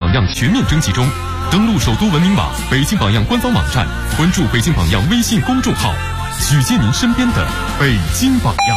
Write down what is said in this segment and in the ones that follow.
榜样全面征集中。登录首都文明网、北京榜样官方网站，关注北京榜样微信公众号，取接您身边的北京榜样。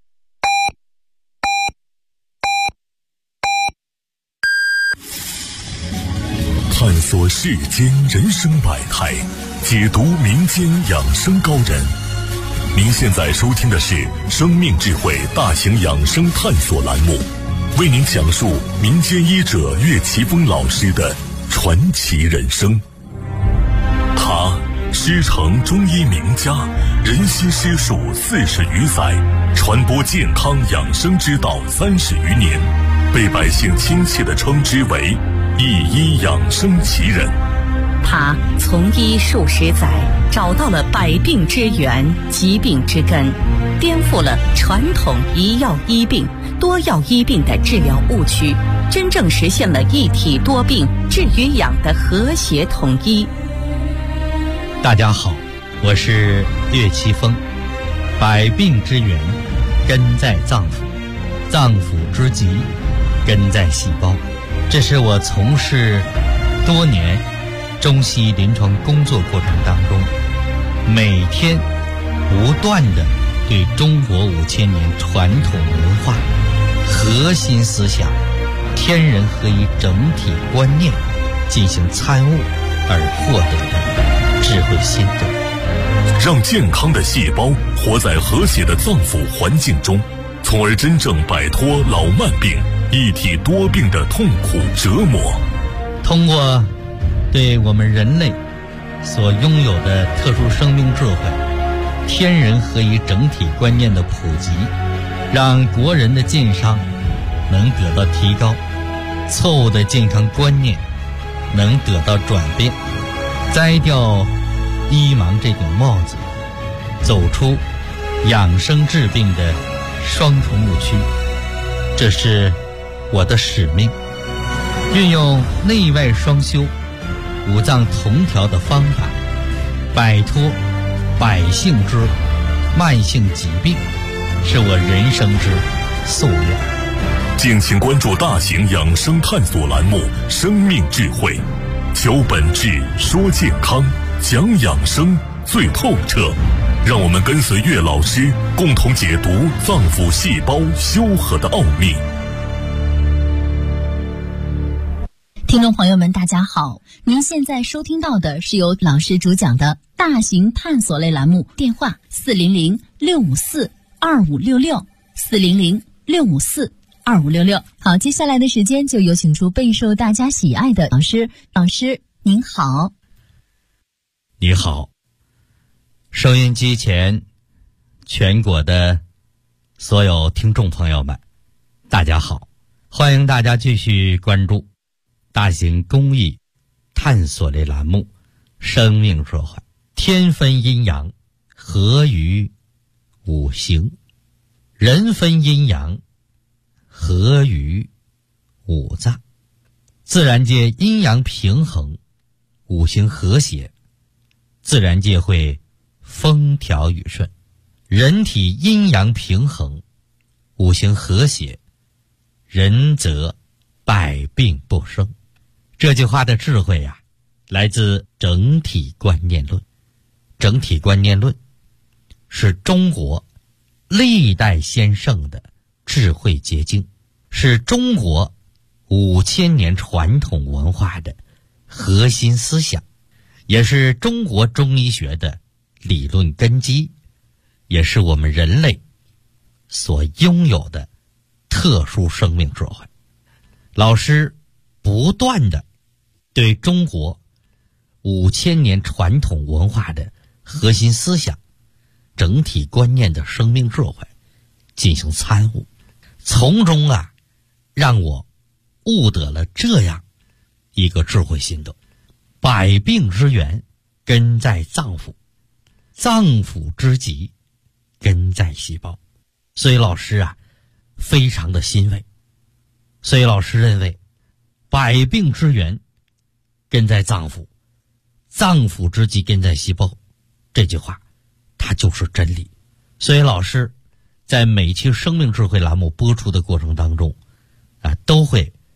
探索世间人生百态，解读民间养生高人。您现在收听的是生命智慧大型养生探索栏目，为您讲述民间医者岳奇峰老师的传奇人生。他师承中医名家，人心师术40余载，传播健康养生之道30余年，被百姓亲切地称之为一医养生奇人。 他从医数十载，找到了百病之源、疾病之根，颠覆了传统一药医病、多药医病的治疗误区，真正实现了一体多病、治与养的和谐统一。 大家好，我是岳奇峰。百病之源根在脏腑，脏腑之疾根在细胞。这是我从事多年中西医临床工作过程当中，每天不断地对中国5000年传统文化核心思想天人合一整体观念进行参悟而获得的智慧心得， 让健康的细胞活在和谐的脏腑环境中，从而真正摆脱老慢病、一体多病的痛苦折磨。 通过对我们人类所拥有的特殊生命智慧、天人合一整体观念的普及，让国人的健康能得到提高，错误的健康观念能得到转变，摘掉医盲这顶帽子，走出养生治病的双重误区。这是我的使命，运用内外双修、五脏同调的方法，摆脱百姓之慢性疾病，是我人生之夙愿。 敬请关注大型养生探索栏目《生命智慧》，求本质，说健康，讲养生最透彻。让我们跟随岳老师，共同解读脏腑细胞修和的奥秘。 听众朋友们大家好，您现在收听到的是由老师主讲的大型探索类栏目，电话400-654-2566 400-654-2566。好，接下来的时间就有请出备受大家喜爱的老师。老师您好。 你好，收音机前全国的所有听众朋友们大家好，欢迎大家继续关注大型公益探索类栏目生命智慧。天分阴阳，合于五行；人分阴阳，合于五脏。自然界阴阳平衡，五行和谐，自然界会风调雨顺。人体阴阳平衡，五行和谐，人则百病不生。这句话的智慧呀，来自整体观念论。整体观念论是中国历代先圣的智慧结晶，是中国5000年传统文化的核心思想，也是中国中医学的理论根基，也是我们人类所拥有的特殊生命智慧。老师不断的对中国5000年传统文化的核心思想、整体观念的生命智慧进行参悟，从中让我悟得了这样一个智慧心得：百病之源根在脏腑，脏腑之疾根在细胞。所以老师非常的欣慰。所以老师认为，百病之源根在脏腑，脏腑之疾根在细胞，这句话它就是真理。所以老师在每期生命智慧栏目播出的过程当中都会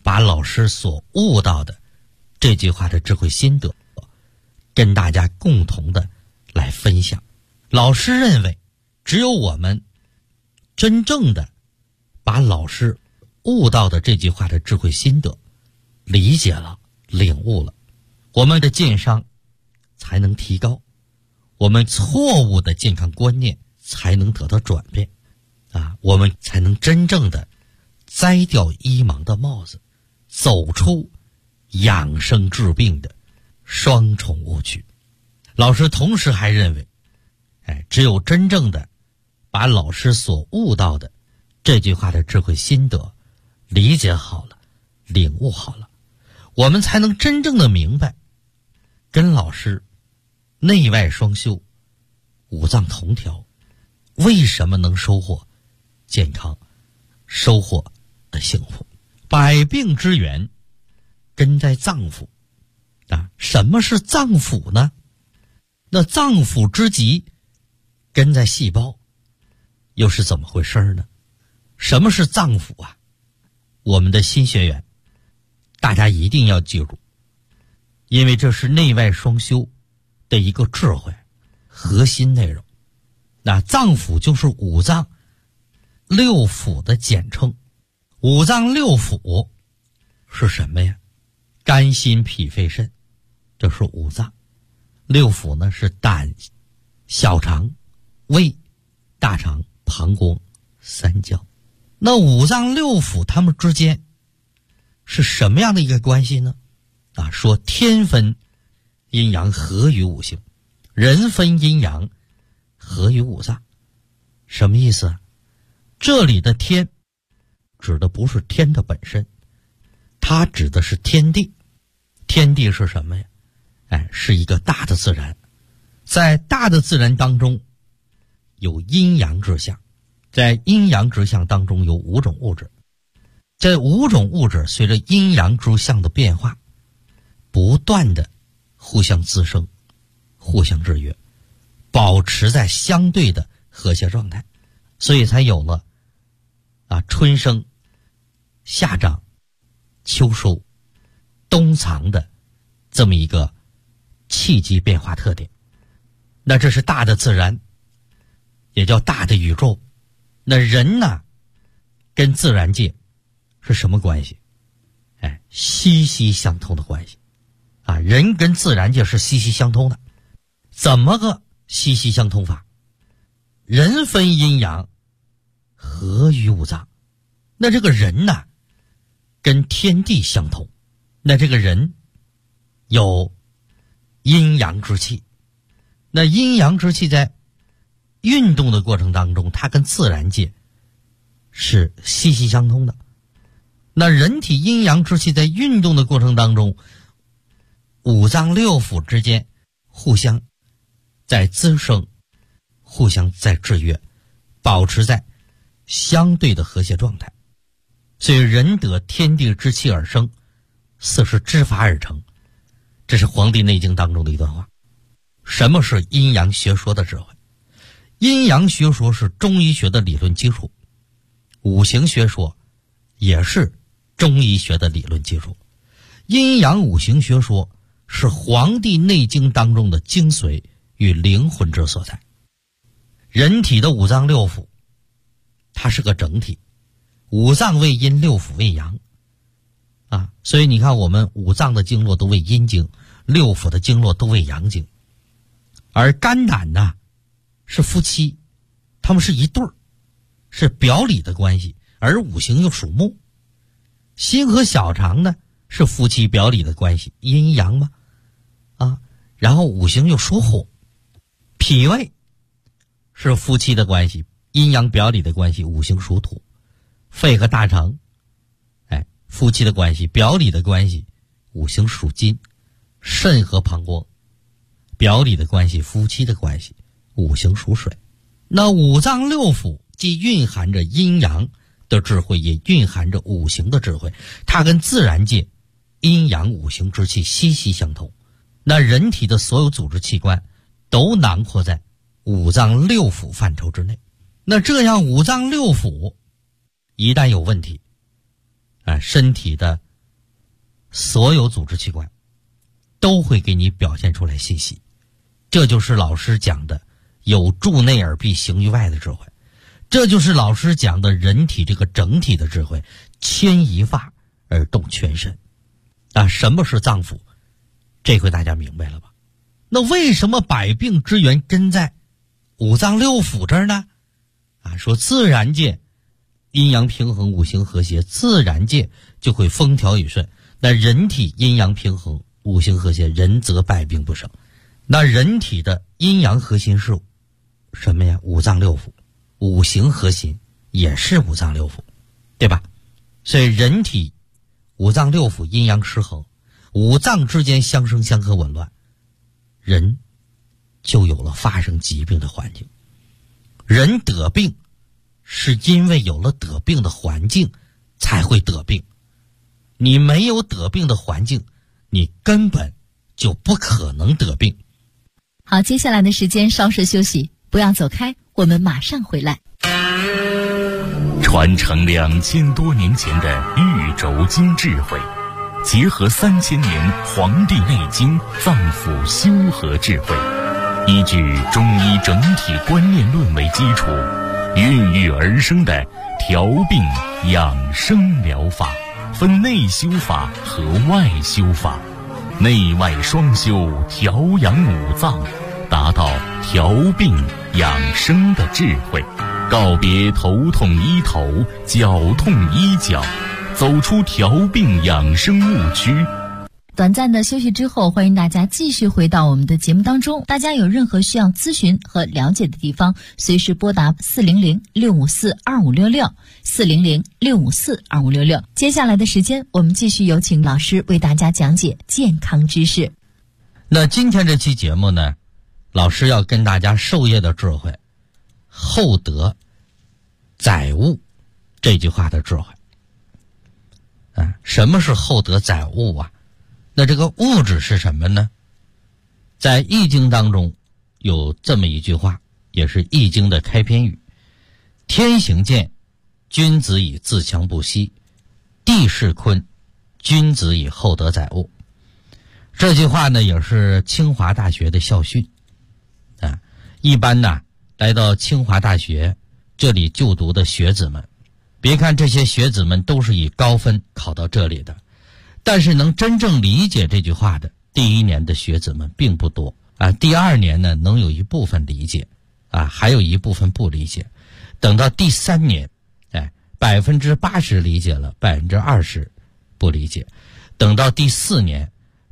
把老师所悟到的这句话的智慧心得跟大家共同的来分享。老师认为，只有我们真正的把老师悟到的这句话的智慧心得理解了、领悟了，我们的健商才能提高，我们错误的健康观念才能得到转变我们才能真正的摘掉医盲的帽子，走出养生治病的双重误区。老师同时还认为，只有真正的把老师所悟到的这句话的智慧心得理解好了、领悟好了，我们才能真正的明白，跟老师内外双修、五脏同调，为什么能收获健康、收获幸福。百病之源根在脏腑什么是脏腑呢？那脏腑之极根在细胞，又是怎么回事呢？什么是脏腑我们的新学员大家一定要记住，因为这是内外双修的一个智慧核心内容。那脏腑就是五脏六腑的简称。五脏六腑是什么呀？肝心脾肺肾，这是五脏。六腑呢是胆、小肠、胃、大肠、膀胱、三焦。那五脏六腑它们之间是什么样的一个关系呢？说天分阴阳合于五行，人分阴阳合于五脏。什么意思这里的天指的不是天的本身，它指的是天地。天地是什么呀？是一个大的自然。在大的自然当中有阴阳之象，在阴阳之象当中有五种物质。这五种物质随着阴阳之象的变化，不断的互相滋生、互相制约，保持在相对的和谐状态，所以才有了春生、夏长、秋收、冬藏的这么一个气机变化特点。那这是大的自然，也叫大的宇宙。那人呢，跟自然界是什么关系？息息相通的关系人跟自然界是息息相通的。怎么个息息相通法？人分阴阳合于五脏。那这个人呢，跟天地相通。那这个人有阴阳之气。那阴阳之气在运动的过程当中，它跟自然界是息息相通的。那人体阴阳之气在运动的过程当中，五脏六腑之间互相在滋生，互相在制约，保持在相对的和谐状态。所以人得天地之气而生，四时之法而成。这是《黄帝内经》当中的一段话。什么是阴阳学说的智慧？阴阳学说是中医学的理论基础，五行学说也是中医学的理论基础。阴阳五行学说是《黄帝内经》当中的精髓与灵魂之所在。人体的五脏六腑它是个整体，五脏为阴，六腑为阳所以你看我们五脏的经络都为阴经，六腑的经络都为阳经。而肝胆呢是夫妻，他们是一对儿，是表里的关系，而五行又属木。心和小肠呢是夫妻表里的关系，阴阳嘛然后五行又属火。脾胃是夫妻的关系，阴阳表里的关系，五行属土。肺和大肠夫妻的关系，表里的关系，五行属金。肾和膀胱表里的关系，夫妻的关系，五行属水。那五脏六腑既蕴含着阴阳的智慧，也蕴含着五行的智慧，它跟自然界阴阳五行之气息息相通。那人体的所有组织器官都囊括在五脏六腑范畴之内。那这样五脏六腑一旦有问题身体的所有组织器官都会给你表现出来信息。这就是老师讲的有助内而必行于外的智慧，这就是老师讲的人体这个整体的智慧，牵一发而动全身。什么是脏腑？这回大家明白了吧？那为什么百病之源根在五脏六腑这儿呢？说自然界阴阳平衡，五行和谐，自然界就会风调雨顺。那人体阴阳平衡，五行和谐，人则百病不生。那人体的阴阳核心是什么呀？五脏六腑，五行核心也是五脏六腑，对吧？所以人体五脏六腑阴阳失衡，五脏之间相生相克紊乱，人就有了发生疾病的环境。人得病是因为有了得病的环境才会得病，你没有得病的环境，你根本就不可能得病。 好，接下来的时间稍事休息，不要走开，我们马上回来。 传承2000多年前的玉轴经智慧，结合3000年《黄帝内经》脏腑修和智慧，依据中医整体观念论为基础，孕育而生的调病养生疗法，分内修法和外修法，内外双修，调养五脏，达到调病养生的智慧，告别头痛医头，脚痛医脚，走出调病养生误区。 短暂的休息之后，欢迎大家继续回到我们的节目当中。大家有任何需要咨询和了解的地方，随时拨打400-654-2566 400-654-2566。接下来的时间，我们继续有请老师为大家讲解健康知识。 那今天这期节目呢，老师要跟大家授业的智慧，厚德载物这句话的智慧。什么是厚德载物啊？那这个物质是什么呢？在易经当中有这么一句话，也是易经的开篇语：天行健，君子以自强不息；地势坤，君子以厚德载物。这句话呢，也是清华大学的校训。一般呢，来到清华大学这里就读的学子们，别看这些学子们都是以高分考到这里的，但是能真正理解这句话的第一年的学子们并不多第二年呢，能有一部分理解还有一部分不理解。等到第3年80%理解了，20%不理解。等到第4年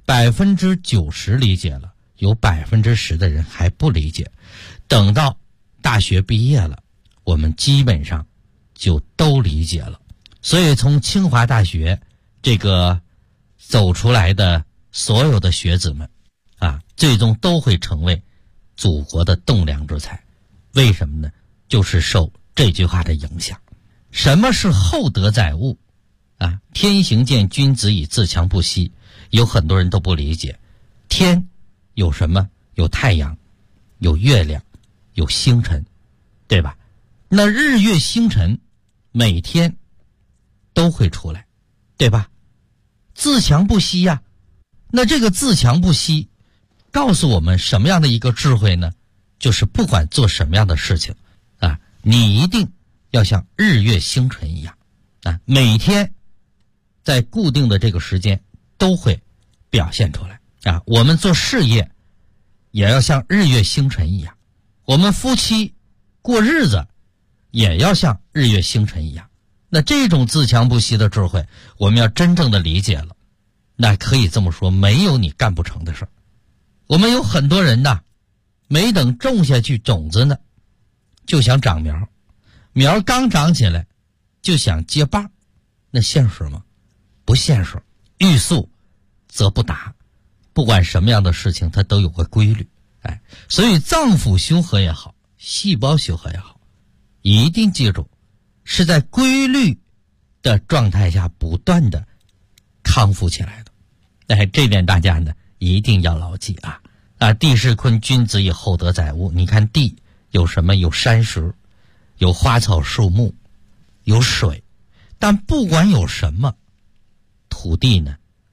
90%理解了，有10%的人还不理解。等到大学毕业了，我们基本上就都理解了。所以从清华大学这个走出来的所有的学子们最终都会成为祖国的栋梁之才。为什么呢？就是受这句话的影响。什么是厚德载物天行健，君子以自强不息。有很多人都不理解，天有什么？有太阳，有月亮，有星辰，对吧？那日月星辰每天都会出来，对吧？自强不息呀。那这个自强不息告诉我们什么样的一个智慧呢？就是不管做什么样的事情你一定要像日月星辰一样每天在固定的这个时间都会表现出来我们做事业也要像日月星辰一样，我们夫妻过日子也要像日月星辰一样。那这种自强不息的智慧，我们要真正的理解了，那可以这么说，没有你干不成的事。我们有很多人没等种下去种子呢，就想长苗，苗刚长起来就想结棒，那现实吗？不现实。欲速则不达，不管什么样的事情它都有个规律所以脏腑修和也好，细胞修和也好，一定记住是在规律的状态下不断的康复起来的这点大家呢一定要牢记地势坤，君子以厚德载物。你看地有什么？有山石，有花草树木，有水。但不管有什么，土地呢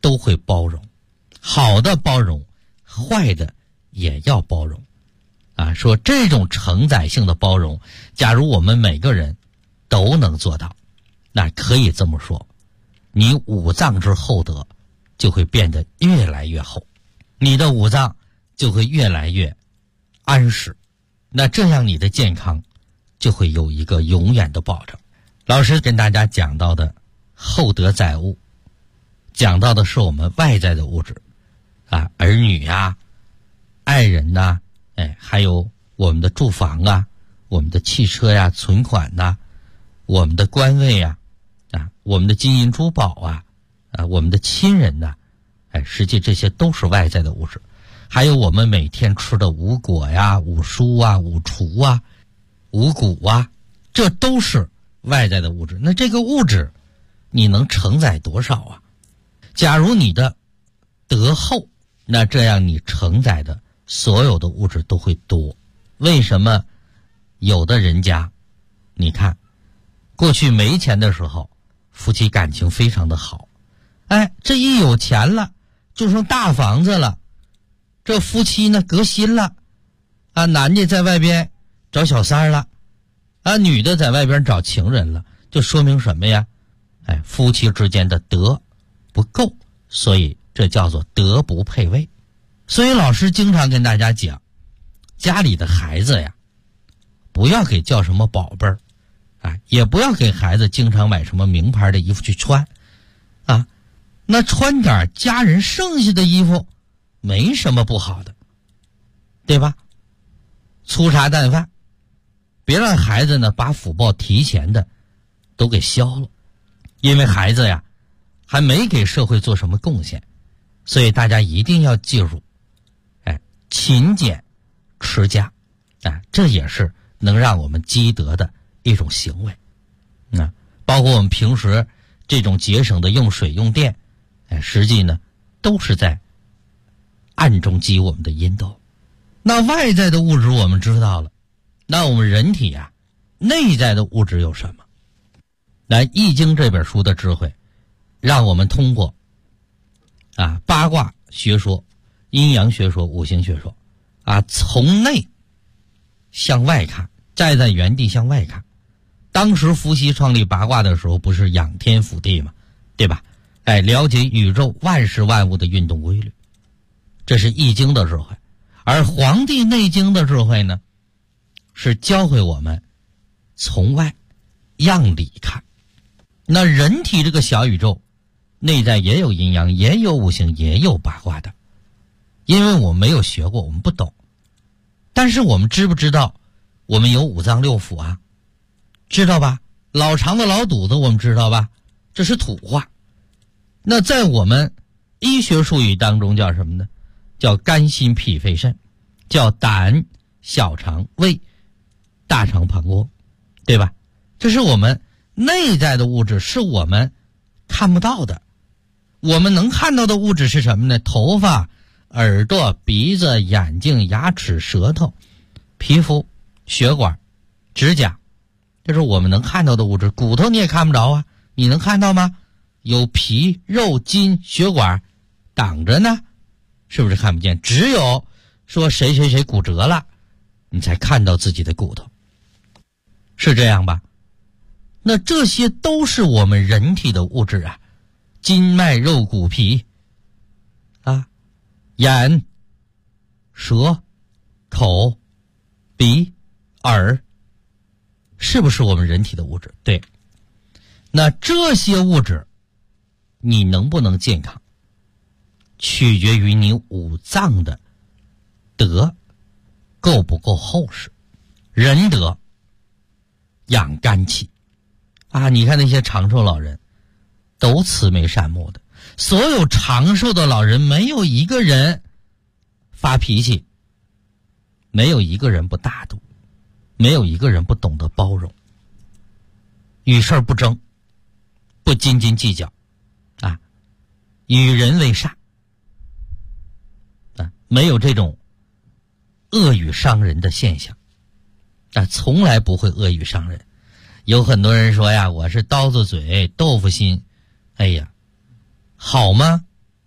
都会包容，好的包容，坏的也要包容。说这种承载性的包容，假如我们每个人都能做到，那可以这么说，你五脏之厚德就会变得越来越厚，你的五脏就会越来越安实，那这样你的健康就会有一个永远的保证。老师跟大家讲到的厚德载物，讲到的是我们外在的物质儿女爱人还有我们的住房我们的汽车存款我们的官位我们的金银珠宝我们的亲人实际这些都是外在的物质。还有我们每天吃的五果五蔬五厨五谷这都是外在的物质。那这个物质你能承载多少假如你的德厚，那这样你承载的所有的物质都会多。为什么有的人家你看过去没钱的时候夫妻感情非常的好，这一有钱了就剩大房子了，这夫妻呢革新了男的在外边找小三了女的在外边找情人了，就说明什么呀？夫妻之间的德不够，所以这叫做德不配位。所以老师经常跟大家讲，家里的孩子不要给叫什么宝贝儿也不要给孩子经常买什么名牌的衣服去穿那穿点家人剩下的衣服没什么不好的，对吧？粗茶淡饭，别让孩子呢把福报提前的都给消了，因为孩子还没给社会做什么贡献。所以大家一定要记住勤俭持家这也是能让我们积德的一种行为包括我们平时这种节省的用水用电实际呢都是在暗中积我们的阴德。那外在的物质我们知道了，那我们人体内在的物质有什么？来，《易经》这本书的智慧让我们通过八卦学说、阴阳学说、五行学说从内向外看，站在原地向外看。当时伏羲创立八卦的时候不是仰天俯地吗？对吧？了解宇宙万事万物的运动规律，这是易经的智慧。而黄帝内经的智慧呢，是教会我们从外样里看。那人体这个小宇宙内在也有阴阳，也有五行，也有八卦的。因为我们没有学过，我们不懂。但是我们知不知道我们有五脏六腑知道吧？老肠子老肚子我们知道吧？这是土话。那在我们医学术语当中叫什么呢？叫肝心脾肺肾，叫胆小肠胃大肠膀胱，对吧？这是我们内在的物质，是我们看不到的。我们能看到的物质是什么呢？头发、耳朵、鼻子、眼睛、牙齿、舌头、皮肤、血管、指甲，这是我们能看到的物质。骨头你也看不着你能看到吗？有皮、肉、筋、血管挡着呢，是不是看不见？只有说谁谁谁骨折了，你才看到自己的骨头，是这样吧？那这些都是我们人体的物质筋脉肉骨皮眼、舌、口、鼻、耳，是不是我们人体的物质？对。那这些物质你能不能健康，取决于你五脏的德够不够厚实。仁德养肝气你看那些长寿老人都慈眉善目的，所有长寿的老人没有一个人发脾气，没有一个人不大度，没有一个人不懂得包容，与事不争，不斤斤计较与人为善没有这种恶语伤人的现象从来不会恶语伤人。有很多人说我是刀子嘴豆腐心，哎呀，好吗？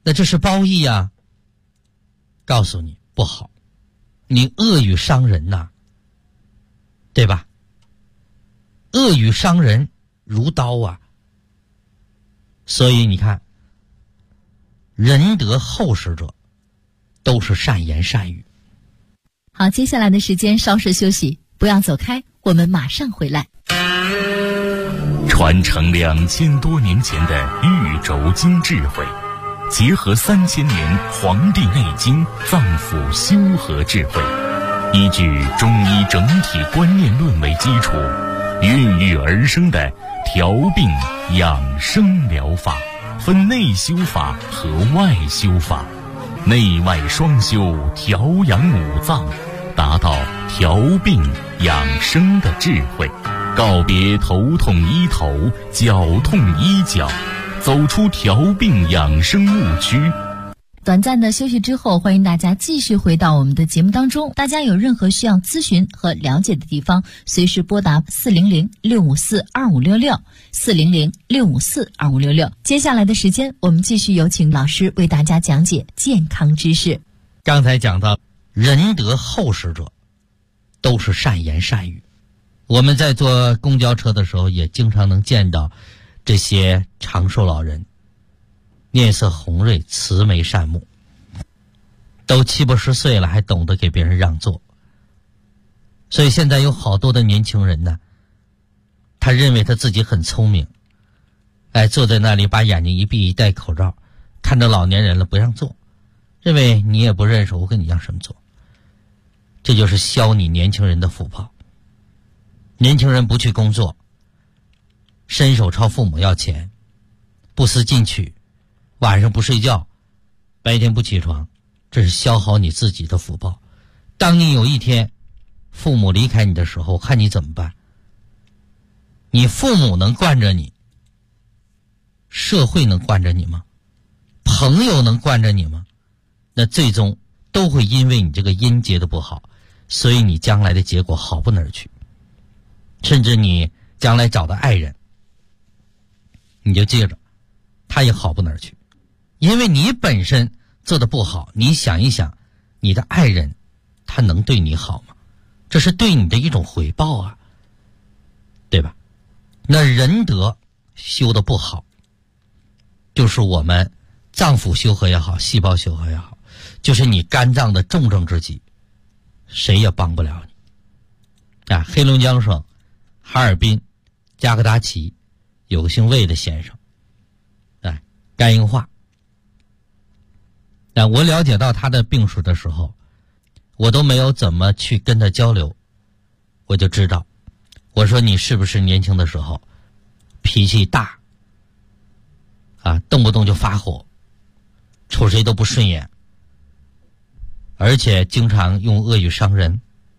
那这是褒义啊。告诉你不好，你恶语伤人呐，对吧？恶语伤人如刀啊。所以你看，仁德厚实者都是善言善语。 好，接下来的时间稍事休息，不要走开，我们马上回来。 传承2000多年前的玉轴经智慧，结合3000年《黄帝内经》脏腑修和智慧，依据中医整体观念论为基础，孕育而生的调病养生疗法，分内修法和外修法，内外双修，调养五脏，达到调病养生的智慧，告别头痛医头，脚痛医脚，走出调病养生误区。 短暂的休息之后，欢迎大家继续回到我们的节目当中。大家有任何需要咨询和了解的地方，随时拨打400-654-2566，400-654-2566。接下来的时间，我们继续有请老师为大家讲解健康知识。 刚才讲到仁德厚实者都是善言善语。我们在坐公交车的时候也经常能见到这些长寿老人，面色红润，慈眉善目，都70、80岁了还懂得给别人让座。所以现在有好多的年轻人呢，他认为他自己很聪明，坐在那里把眼睛一闭，一戴口罩，看着老年人了不让座，认为你也不认识我，跟你让什么座。这就是消你年轻人的福报。年轻人不去工作，伸手朝父母要钱，不思进取，晚上不睡觉，白天不起床，这是消耗你自己的福报。当你有一天父母离开你的时候，看你怎么办。你父母能惯着你，社会能惯着你吗？朋友能惯着你吗？那最终都会因为你这个因结的不好，所以你将来的结果好不哪儿去。甚至你将来找的爱人，你就记着，他也好不哪儿去。因为你本身做的不好，你想一想，你的爱人他能对你好吗？这是对你的一种回报啊，对吧？那仁德修的不好，就是我们脏腑修和也好，细胞修和也好，就是你肝脏的重症之疾，谁也帮不了你。黑龙江省哈尔滨加格达奇有个姓魏的先生，肝硬化。我了解到他的病史的时候，我都没有怎么去跟他交流，我就知道，我说你是不是年轻的时候脾气大动不动就发火，瞅谁都不顺眼，而且经常用恶语伤人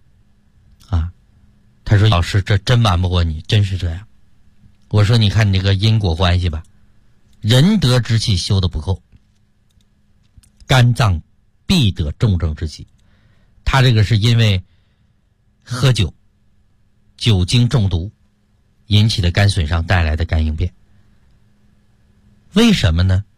他说老师这真瞒不过你，真是这样。我说你看你这个因果关系吧，仁德之气修得不够，肝脏必得重症之疾。他这个是因为喝酒，酒精中毒引起的肝损伤带来的肝硬变。为什么呢？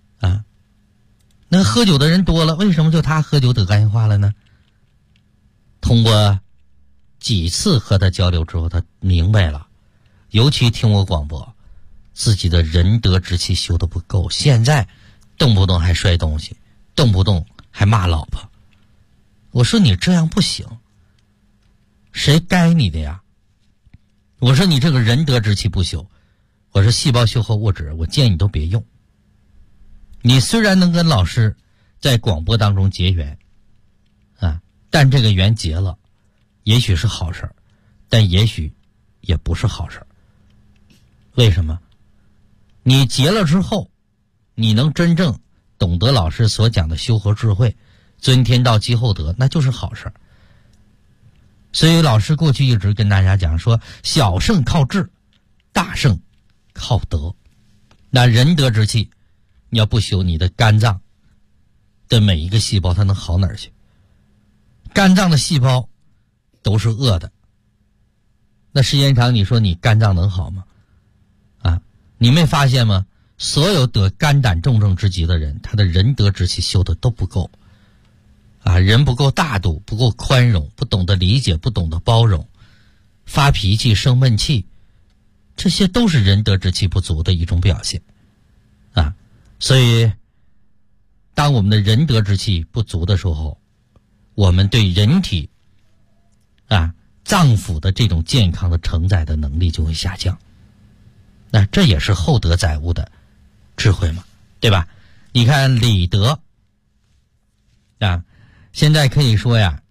那喝酒的人多了，为什么就他喝酒得肝硬化了呢？通过几次和他交流之后，他明白了，尤其听我广播，自己的仁德之气修得不够，现在动不动还摔东西，动不动还骂老婆。我说你这样不行，谁该你的呀？我说你这个仁德之气不修，我说细胞修和物质，我建议你都别用。你虽然能跟老师在广播当中结缘但这个缘结了，也许是好事，但也许也不是好事。为什么？你结了之后，你能真正懂得老师所讲的修和智慧，尊天道积厚德，那就是好事。所以老师过去一直跟大家讲说，小胜靠智，大胜靠德。那仁德之气你要不修，你的肝脏的每一个细胞它能好哪儿去？肝脏的细胞都是恶的，那时间长你说你肝脏能好吗？你没发现吗？ 所有得肝胆重症之疾的人，他的仁德之气修的都不够啊，人不够大度，不够宽容，不懂得理解，不懂得包容，发脾气生闷气，这些都是仁德之气不足的一种表现啊。所以当我们的仁德之气不足的时候，我们对人体啊脏腑的这种健康的承载的能力就会下降。那这也是厚德载物的智慧嘛，对吧？你看礼德啊，现在可以说呀，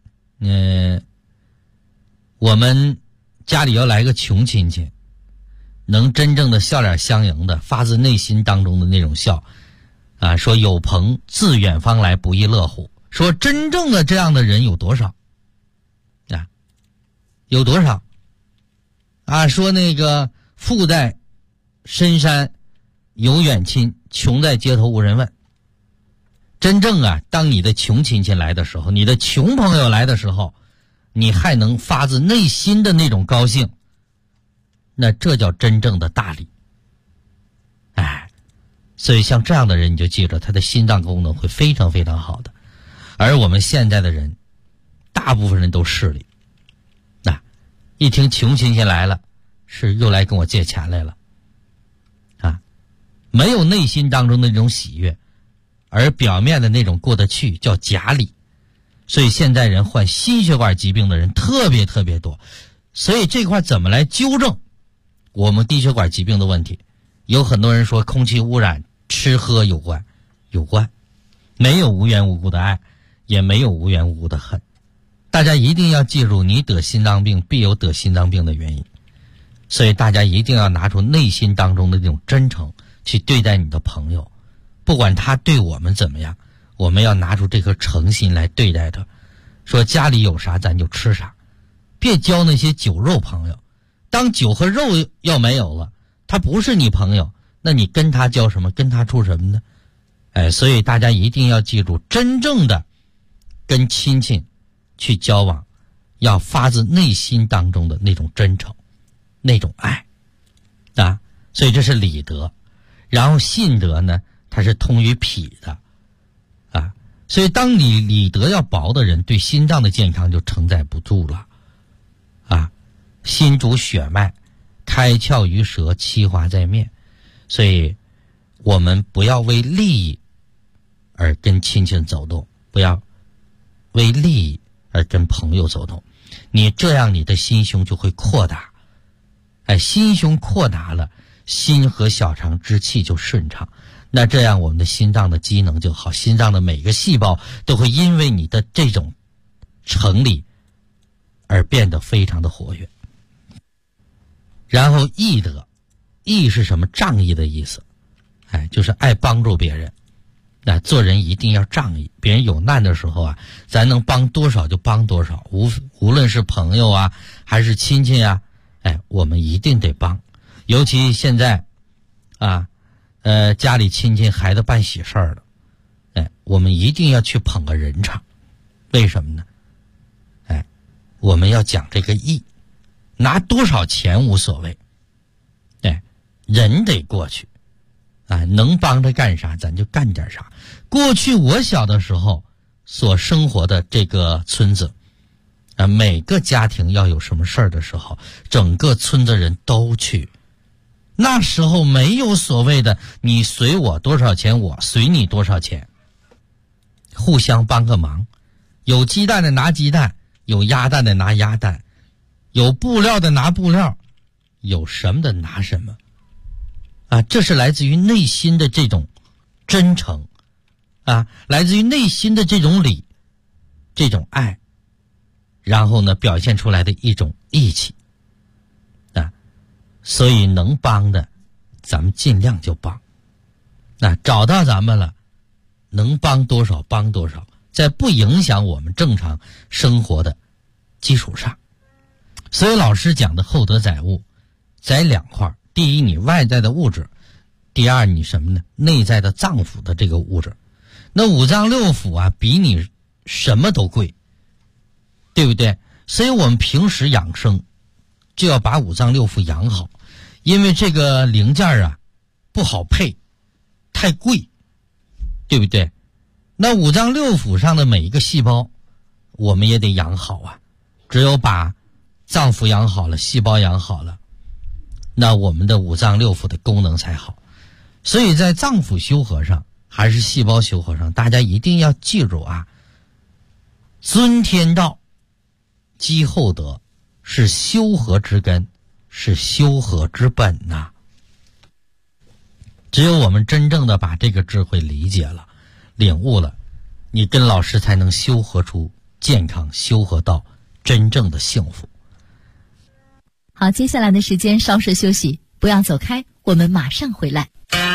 我们家里要来个穷亲戚，能真正的笑脸相迎的，发自内心当中的那种笑啊，说有朋自远方来，不亦乐乎。说真正的这样的人有多少啊？有多少啊？说那个富在深山有远亲，穷在街头无人问。真正啊，当你的穷亲戚来的时候，你的穷朋友来的时候，你还能发自内心的那种高兴，那这叫真正的大礼。哎，所以像这样的人，你就记着，他的心脏功能会非常非常好的。而我们现在的人，大部分人都势利，一听穷亲戚来了，是又来跟我借钱来了啊，没有内心当中的那种喜悦，而表面的那种过得去，叫假礼。所以现在人患心血管疾病的人特别特别多。所以这块怎么来纠正我们低血管疾病的问题？有很多人说空气污染吃喝有关，没有无缘无故的爱，也没有无缘无故的恨。大家一定要记住，你得心脏病必有得心脏病的原因。所以大家一定要拿出内心当中的这种真诚去对待你的朋友，不管他对我们怎么样，我们要拿出这颗诚心来对待他。说家里有啥咱就吃啥，别交那些酒肉朋友。当酒和肉要没有了，他不是你朋友，那你跟他交什么，跟他处什么呢？哎，所以大家一定要记住，真正的跟亲戚去交往，要发自内心当中的那种真诚，那种爱啊。所以这是礼德。然后信德呢，它是通于脾的啊。所以当你礼德要薄的人，对心脏的健康就承载不住了啊。心主血脉，开窍于舌，气化在面。所以我们不要为利益而跟亲戚走动，不要为利益而跟朋友走动，你这样你的心胸就会扩大。哎，心胸扩大了，心和小肠之气就顺畅，那这样我们的心脏的机能就好，心脏的每个细胞都会因为你的这种成理而变得非常的活跃。然后义德，义是什么？仗义的意思，哎，就是爱帮助别人。那做人一定要仗义，别人有难的时候啊，咱能帮多少就帮多少，无论是朋友啊还是亲戚啊，哎，我们一定得帮。尤其现在啊，家里亲戚孩子办喜事儿了，哎，我们一定要去捧个人场。为什么呢？哎，我们要讲这个义，拿多少钱无所谓，哎，人得过去。啊，能帮着干啥咱就干点啥。过去我小的时候所生活的这个村子啊，每个家庭要有什么事儿的时候，整个村子人都去。那时候没有所谓的你随我多少钱，我随你多少钱，互相帮个忙。有鸡蛋的拿鸡蛋，有鸭蛋的拿鸭蛋，有布料的拿布料，有什么的拿什么啊，这是来自于内心的这种真诚啊，来自于内心的这种礼，这种爱，然后呢表现出来的一种义气啊。所以能帮的咱们尽量就帮，那找到咱们了，能帮多少帮多少，在不影响我们正常生活的基础上。所以老师讲的厚德载物在两块，第一你外在的物质，第二你什么呢？内在的脏腑的这个物质。那五脏六腑啊比你什么都贵，对不对？所以我们平时养生就要把五脏六腑养好，因为这个零件啊不好配太贵，对不对？那五脏六腑上的每一个细胞我们也得养好啊，只有把脏腑养好了，细胞养好了，那我们的五脏六腑的功能才好。所以在脏腑修和上还是细胞修和上，大家一定要记住啊，尊天道积厚德是修和之根，是修和之本呐。只有我们真正的把这个智慧理解了，领悟了，你跟老师才能修和出健康，修和到真正的幸福。 好，接下来的时间稍事休息，不要走开，我们马上回来。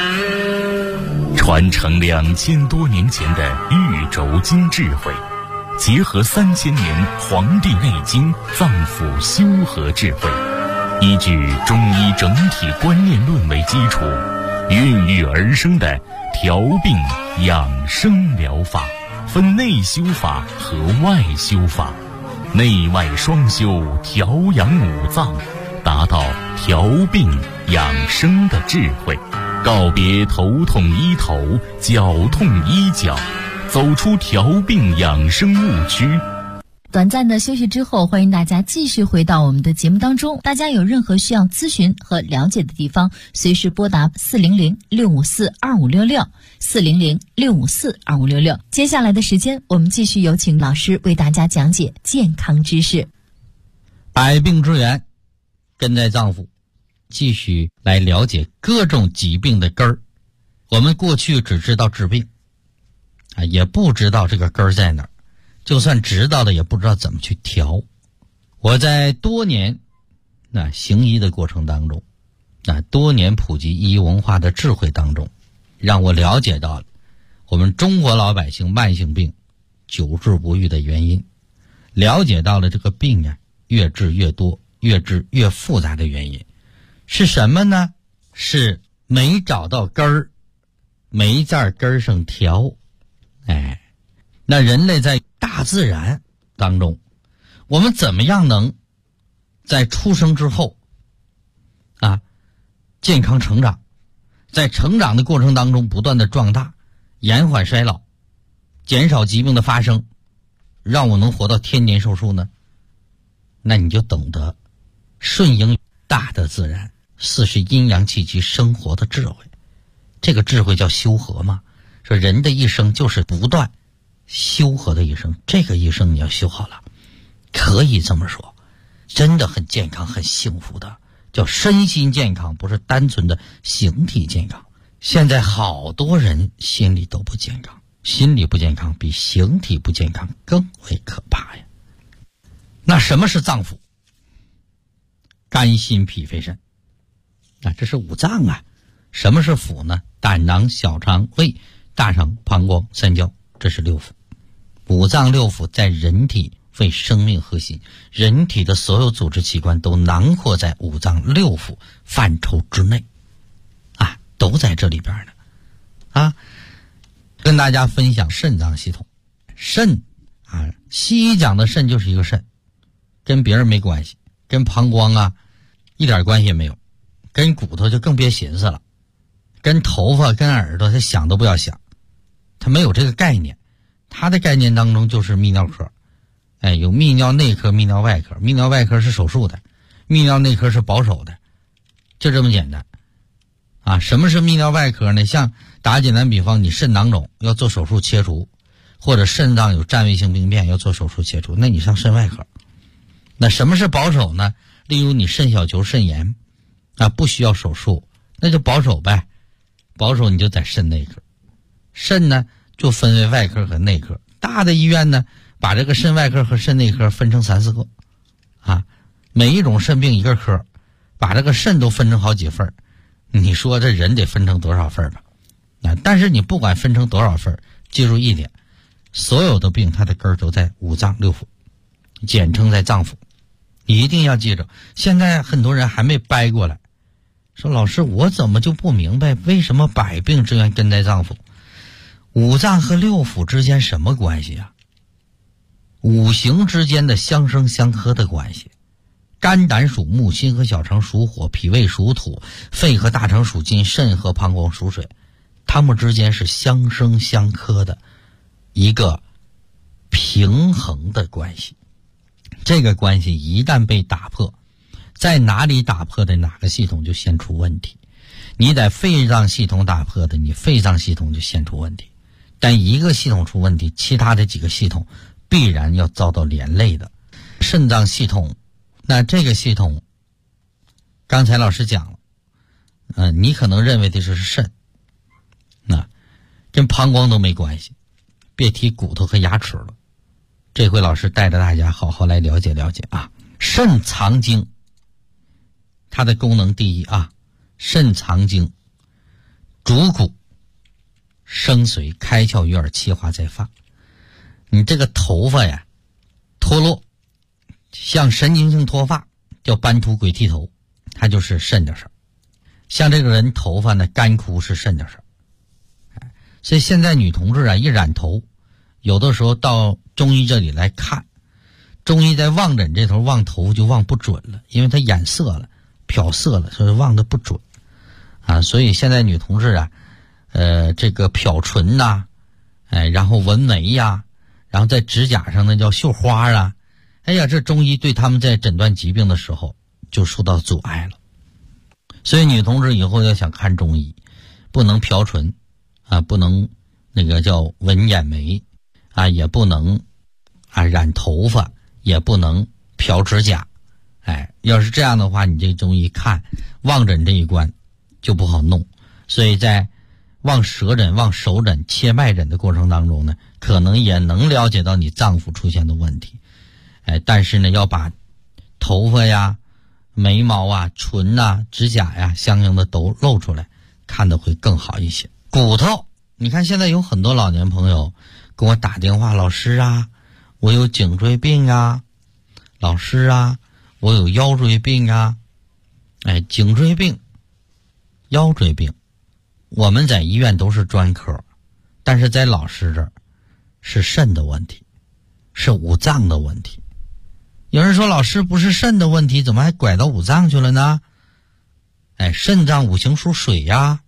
传承2000多年前的玉轴经智慧，结合3000年《黄帝内经》脏腑修和智慧，依据中医整体观念论为基础，孕育而生的调病养生疗法，分内修法和外修法，内外双修，调养五脏，达到调病养生的智慧，告别头痛医头，脚痛医脚，走出调病养生误区。 短暂的休息之后，欢迎大家继续回到我们的节目当中。大家有任何需要咨询和了解的地方，随时拨打400-654-2566 400-654-2566。接下来的时间，我们继续有请老师为大家讲解健康知识。 百病之源根在脏腑，继续来了解各种疾病的根儿。我们过去只知道治病也不知道这个根儿在哪儿，就算知道了也不知道怎么去调。我在多年行医的过程当中，多年普及医文化的智慧当中，让我了解到了我们中国老百姓慢性病久治不愈的原因，了解到了这个病越治越多，越治越复杂的原因是什么呢？是没找到根儿，没在根儿上调。那人类在大自然当中，我们怎么样能在出生之后健康成长，在成长的过程当中不断的壮大，延缓衰老，减少疾病的发生，让我能活到天年寿寿呢？那你就懂得顺应大的自然，四时阴阳气机生活的智慧。这个智慧叫修和嘛，说人的一生就是不断修和的一生，这个一生你要修好了，可以这么说，真的很健康很幸福的，叫身心健康，不是单纯的形体健康。现在好多人心理都不健康，心理不健康比形体不健康更为可怕呀。那什么是脏腑？肝心脾肺肾这是五脏啊。什么是腑呢？胆囊、小肠、胃、大肠、膀胱、三焦，这是六腑。五脏六腑在人体为生命核心，人体的所有组织器官都囊括在五脏六腑范畴之内都在这里边呢跟大家分享肾脏系统。肾西医讲的肾就是一个肾，跟别人没关系，跟膀胱一点关系也没有，跟骨头就更别寻思了，跟头发跟耳朵他想都不要想，他没有这个概念。他的概念当中就是泌尿科，有泌尿内科、泌尿外科。泌尿外科是手术的，泌尿内科是保守的，就这么简单什么是泌尿外科呢？像打简单比方，你肾囊肿要做手术切除，或者肾脏有占位性病变要做手术切除，那你上肾外科。那什么是保守呢？例如你肾小球肾炎不需要手术，那就保守呗，保守你就在肾内科。肾呢就分为外科和内科，大的医院呢把这个肾外科和肾内科分成3-4个每一种肾病一个科，把这个肾都分成好几份，你说这人得分成多少份吧？但是你不管分成多少份，记住一点，所有的病它的根儿都在五脏六腑，简称在脏腑。你一定要记着，现在很多人还没掰过来，说老师我怎么就不明白为什么百病之源根在脏腑？五脏和六腑之间什么关系五行之间的相生相克的关系。肝胆属木，心和小肠属火，脾胃属土，肺和大肠属金，肾和膀胱属水。 它们之间是相生相克的一个平衡的关系。这个关系一旦被打破，在哪里打破的哪个系统就先出问题。你在肺脏系统打破的，你肺脏系统就先出问题。但一个系统出问题，其他的几个系统必然要遭到连累的。肾脏系统，那这个系统刚才老师讲了，你可能认为的是肾，那跟膀胱都没关系，别提骨头和牙齿了。这回老师带着大家好好来了解了解啊。肾藏精，它的功能第一啊，肾藏精，主骨生髓，开窍于耳，气化在发。你这个头发呀脱落，像神经性脱发叫斑秃鬼剃头，它就是肾的事儿。像这个人头发呢干枯是肾的事儿。所以现在女同志啊一染头，有的时候到中医这里来看，中医在望诊这头望头就望不准了，因为它染色了漂色了，所以望得不准啊。所以现在女同志啊这个漂唇呐，然后纹眉呀，然后在指甲上那叫绣花啊，哎呀，这中医对他们在诊断疾病的时候就受到阻碍了。所以女同志以后要想看中医，不能漂唇啊，不能那个叫纹眼眉啊，也不能染头发，也不能漂指甲。要是这样的话，你这中医看望诊这一关就不好弄。所以在望舌诊、望手诊、切脉诊的过程当中呢，可能也能了解到你脏腑出现的问题。但是呢，要把头发呀、眉毛啊、唇啊、指甲呀相应的都露出来，看得会更好一些。骨头，你看现在有很多老年朋友跟我打电话，老师啊，我有颈椎病啊，老师啊，我有腰椎病啊。颈椎病、腰椎病我们在医院都是专科，但是在老师这儿是肾的问题，是五脏的问题。有人说老师不是肾的问题，怎么还拐到五脏去了呢？肾脏五行属水呀，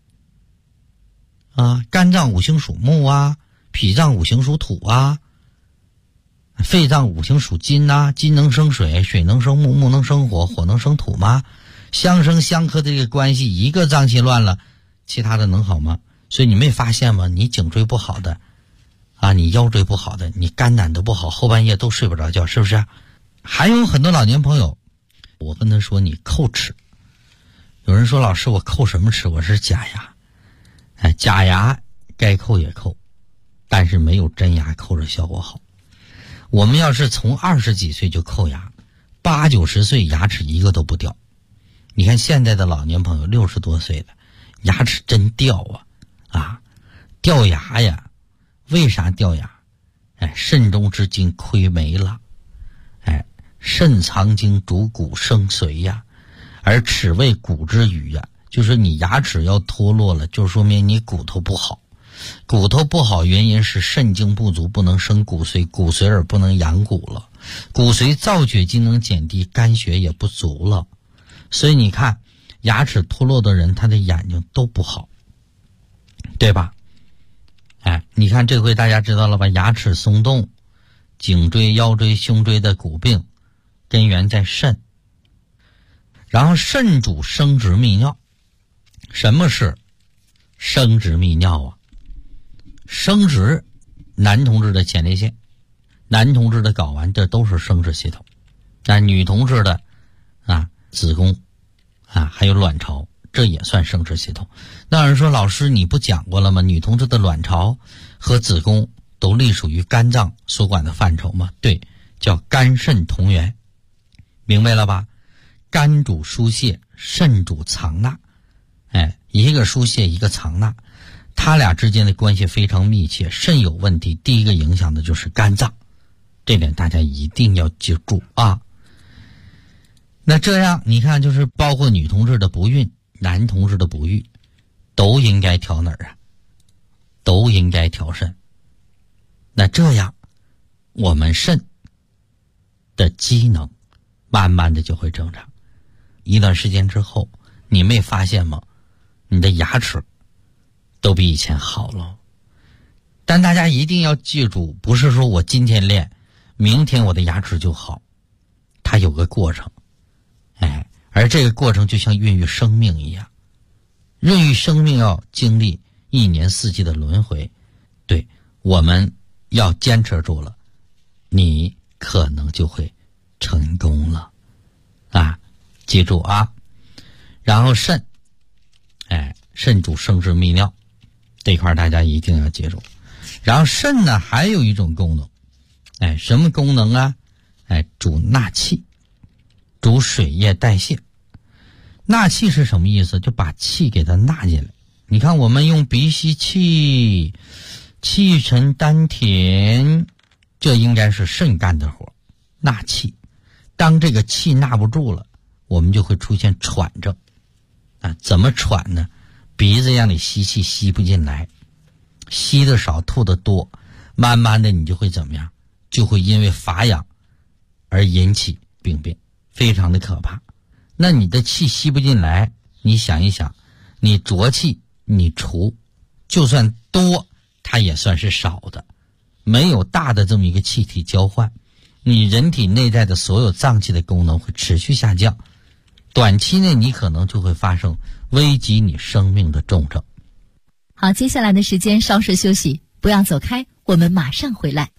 肝脏五行属木啊，脾脏五行属土啊，肺脏五行属金啊，金能生水，水能生木，木能生火，火能生土吗？相生相克的这个关系，一个脏器乱了，其他的能好吗？所以你没发现吗？你颈椎不好的你腰椎不好的，你肝胆都不好，后半夜都睡不着觉，是不是？还有很多老年朋友，我跟他说你叩齿。有人说老师我叩什么齿？我是假牙。假牙该叩也叩，但是没有真牙叩着效果好。我们要是从20几岁就叩牙，80、90岁牙齿一个都不掉。你看现在的老年朋友60多岁的牙齿真掉掉牙呀。为啥掉牙？肾中之精亏没了。肾藏精，主骨生髓呀，而齿为骨之余呀，就是你牙齿要脱落了，就说明你骨头不好。骨头不好原因是肾精不足，不能生骨髓，骨髓而不能养骨了，骨髓造血机能减低，肝血也不足了。所以你看牙齿脱落的人，他的眼睛都不好，对吧？你看这回大家知道了吧？牙齿松动、颈椎、腰椎、胸椎的骨病根源在肾。然后肾主生殖泌尿。什么是生殖泌尿啊？生殖，男同志的前列腺、男同志的睾丸，这都是生殖系统。但女同志的子宫还有卵巢，这也算生殖系统。那有人说老师你不讲过了吗？女同志的卵巢和子宫都隶属于肝脏所管的范畴吗？对，叫肝肾同源，明白了吧？肝主疏泄，肾主藏纳。一个疏泄，一个藏纳，他俩之间的关系非常密切。肾有问题，第一个影响的就是肝脏，这点大家一定要记住啊。那这样你看，就是包括女同志的不孕、男同志的不育，都应该调哪儿啊？都应该调肾。那这样我们肾的机能慢慢的就会正常。一段时间之后，你没发现吗？你的牙齿都比以前好了。但大家一定要记住，不是说我今天练，明天我的牙齿就好，它有个过程。而这个过程就像孕育生命一样，孕育生命要经历1年4季的轮回。对，我们要坚持住了，你可能就会成功了啊！记住啊。然后肾，肾主生殖泌尿，这块大家一定要记住。然后肾呢还有一种功能，什么功能啊？主纳气，主水液代谢。纳气是什么意思？就把气给它纳进来。你看我们用鼻吸气，气沉丹田，这应该是肾干的活，纳气。当这个气纳不住了，我们就会出现喘症。怎么喘呢？鼻子让你吸气吸不进来，吸的少吐的多，慢慢的你就会怎么样？就会因为乏氧而引起病变，非常的可怕。那你的气吸不进来，你想一想，你浊气你除，就算多它也算是少的，没有大的这么一个气体交换，你人体内在的所有脏器的功能会持续下降，短期内你可能就会发生危及你生命的重症。 好，接下来的时间稍事休息，不要走开，我们马上回来。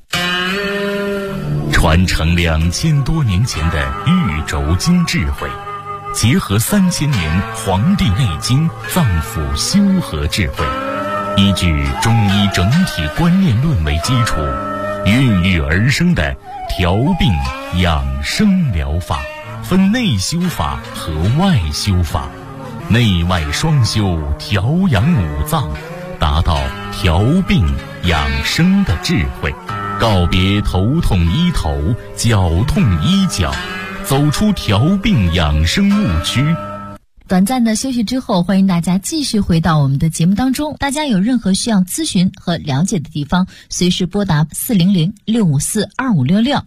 传承2000多年前的玉轴经智慧，结合3000年《黄帝内经》脏腑修和智慧，依据中医整体观念论为基础，孕育而生的调病养生疗法，分内修法和外修法，内外双修，调养五脏，达到调病养生的智慧，告别头痛医头，脚痛医脚，走出调病养生误区。 短暂的休息之后，欢迎大家继续回到我们的节目当中。大家有任何需要咨询和了解的地方，随时拨打400-654-2566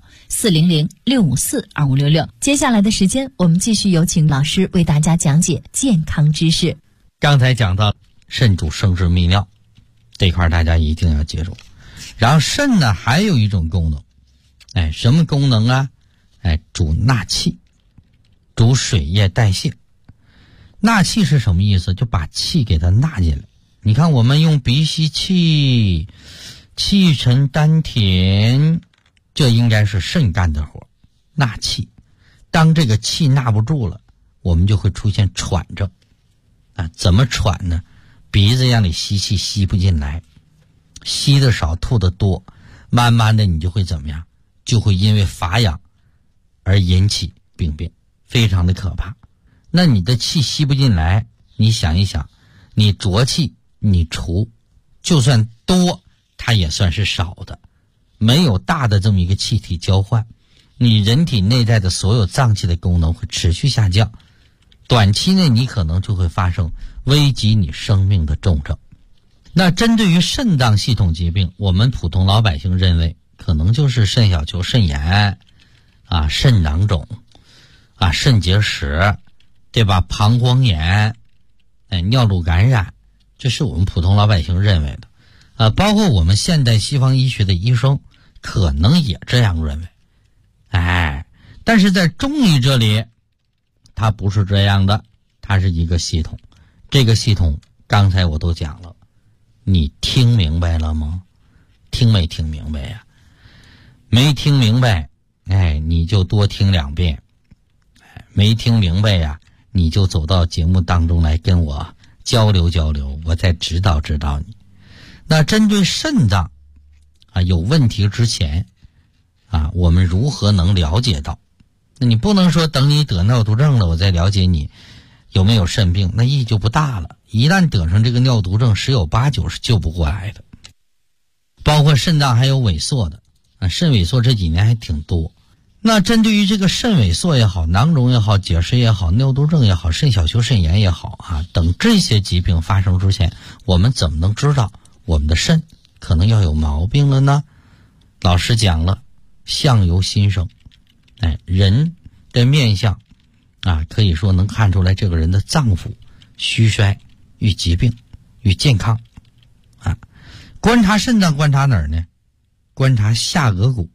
400-654-2566。接下来的时间，我们继续有请老师为大家讲解健康知识。 刚才讲到肾主生殖泌尿，这块大家一定要记住。然后肾呢还有一种功能，什么功能啊？主纳气，主水液代谢。纳气是什么意思？就把气给它纳进来。你看我们用鼻吸气，气沉丹田，这应该是肾干的活，纳气。当这个气纳不住了，我们就会出现喘症。怎么喘呢？鼻子让你吸气吸不进来，吸的少吐的多，慢慢的你就会怎么样？就会因为乏氧而引起病变，非常的可怕。那你的气吸不进来，你想一想，你浊气你除，就算多它也算是少的，没有大的这么一个气体交换，你人体内在的所有脏器的功能会持续下降，短期内你可能就会发生危及你生命的重症。那针对于肾脏系统疾病，我们普通老百姓认为可能就是肾小球肾炎肾囊肿肾结石，对吧？膀胱炎，尿路感染，这是我们普通老百姓认为的。包括我们现代西方医学的医生可能也这样认为。但是在中医这里，它不是这样的，它是一个系统。这个系统刚才我都讲了，你听明白了吗？听没听明白呀？没听明白，你就多听2遍。没听明白呀，你就走到节目当中来跟我交流交流，我再指导指导你。那针对肾脏有问题之前我们如何能了解到？那你不能说等你得尿毒症了我再了解你有没有肾病，那意义就不大了。一旦得上这个尿毒症，十有八九是救不过来的。包括肾脏还有萎缩的肾萎缩这几年还挺多。那针对于这个肾萎缩也好，囊肿也好，结石也好，尿毒症也好，肾小球肾炎也好等这些疾病发生之前，我们怎么能知道我们的肾可能要有毛病了呢？老师讲了，相由心生，人的面相可以说能看出来这个人的脏腑虚衰与疾病与健康观察肾脏观察哪儿呢？观察下颌骨